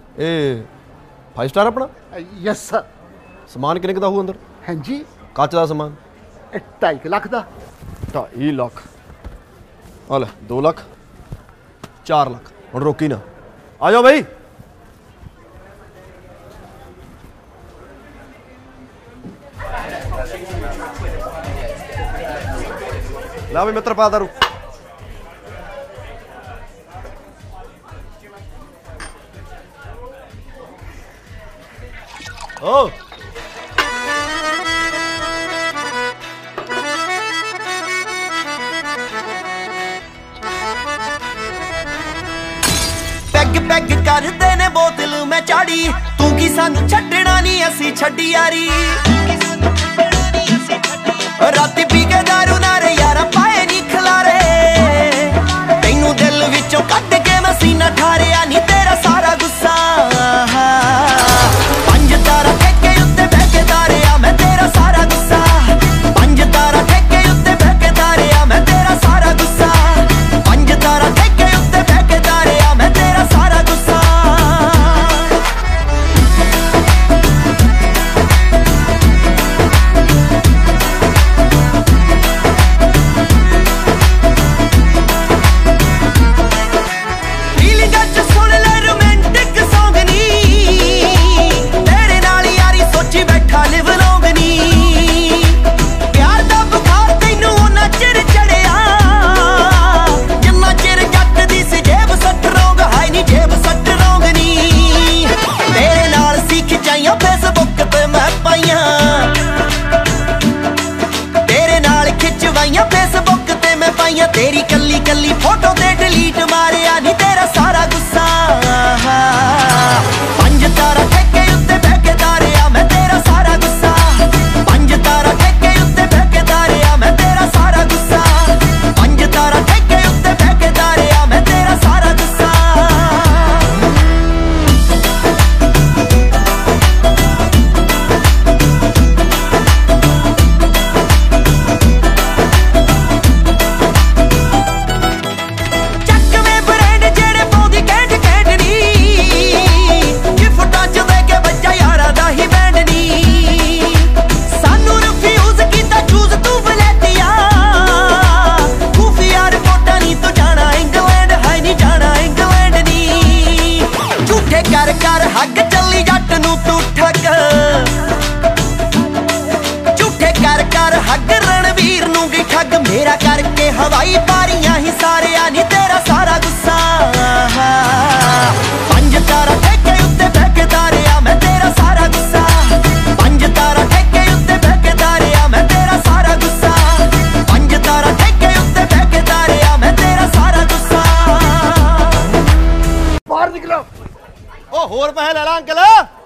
ਇਹ 5 ਸਟਾਰ ਆਪਣਾ? Yes sir. ਸਮਾਨ ਕਿੰਨੇ ਕੁ ਦਾ ਹੋਊ ਅੰਦਰ? हाँ जी, ਕੱਚ ਦਾ ਸਮਾਨ 2.5 लाख का। 2.5 ਲੱਖ। ਆ ਲੈ 2 ਲੱਖ 4 ਲੱਖ। ਹੁਣ ਰੋਕੀ ਨਾ, ਆ ਜਾਓ ਬਈ। ਲਾ ਵੀ ਮਿੱਤਰ ਪਾ ਦਾਰੂ। ਓ पैग पैग करदे ने बोतल मैं चाड़ी, तू की सानू छड्डना नहीं असी छड्डी यारी। राती पी के दारू नारे यारा पाए नी खलारे, तैनू दिल विचों कट के मैं सीना ठारिया नी तेरा सारा गुस्सा। पंज तारा ठेके उत्ते बह के तारिया मैं तेरा सारा गुस्सा। पंज तारा ठेके उत्ते बह के तारिया मैं तेरा सारा गुस्सा। पंज तारा ठेके उत्ते बह के तारिया मैं तेरा सारा गुस्सा। फेसबुक ते मैं पाइया तेरी कली कली फोटो ते डिलीट मारिया नी तेरा सारा गुस्सा। पंज तारा ठेके उत्ते बह के तारिया मैं तेरा सारा गुस्सा। पंज तारा ठेके उत्ते बह के तारिया मैं तेरा सारा गुस्सा। पंज तारा ठेके उत्ते बह के तारिया मैं तेरा सारा गुस्सा। कर कर हग चली जट नू तू ठग, झूठे कर कर हग रणवीर नू भी ठग। मेरा करके हवाई पारियां ही सारे नी तेरा सारा गुस्सा। पंज तारा ठेके उत्ते बह के तारिया मैं तेरा सारा गुस्सा। पंज तारा ठेके उत्ते बह के तारिया मैं तेरा सारा गुस्सा। पंज तारा ठेके उत्ते बह के तारिया मैं तेरा सारा गुस्सा। बाहर निकलो। ओ होर पैसे ले ला अंकल।